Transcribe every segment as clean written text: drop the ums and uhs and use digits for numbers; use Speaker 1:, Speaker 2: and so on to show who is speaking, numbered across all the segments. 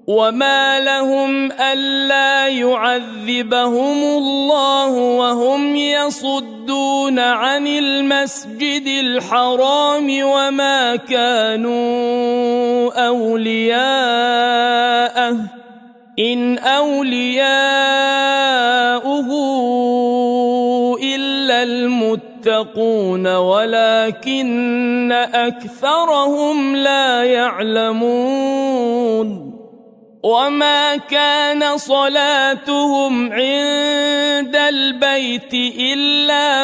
Speaker 1: وما لهم ألا يعذبهم الله وهم يصدون عن المسجد الحرام وما كانوا أولياءه إن أولياؤه إلا المتقون ولكن أكثرهم لا يعلمون وما كان صلاتهم عند البيت إلا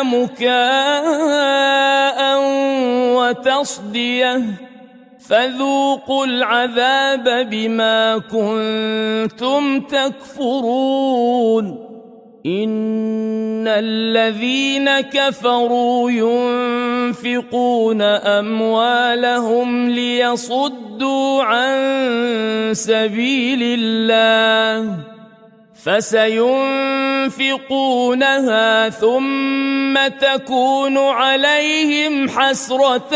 Speaker 1: مكاء وتصدية فذوقوا العذاب بما كنتم تكفرون إن الذين كفروا ينفقون أموالهم ليصدوا عن سبيل الله فسينفقونها ثم تكون عليهم حسرة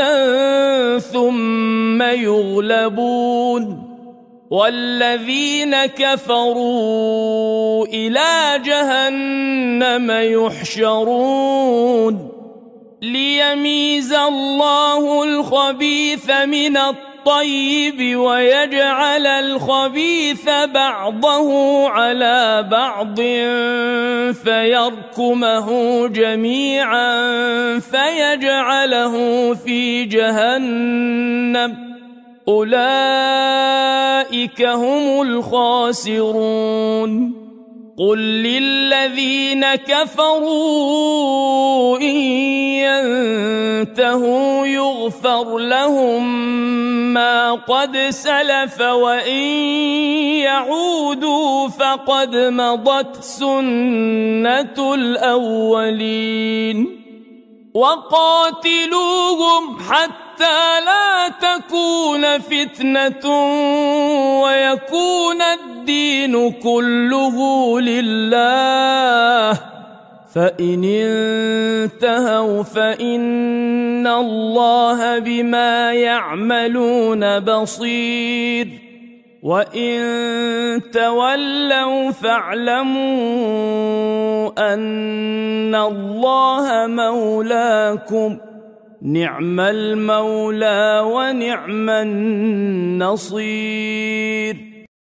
Speaker 1: ثم يغلبون والذين كفروا إلى جهنم يحشرون ليميز الله الخبيث من الطيب ويجعل الخبيث بعضه على بعض فيركمه جميعا فيجعله في جهنم أولئك هم الخاسرون قل للذين كفروا إن ينتهوا يغفر لهم ما قد سلف وإن يعودوا فقد مضت سنة الأولين وقاتلوهم حتى لا تكون فتنة ويكون الدين كله لله فإن انتهوا فإن الله بما يعملون بصير وإن تولوا فاعلموا أن الله مولاكم نعم المولى ونعم النصير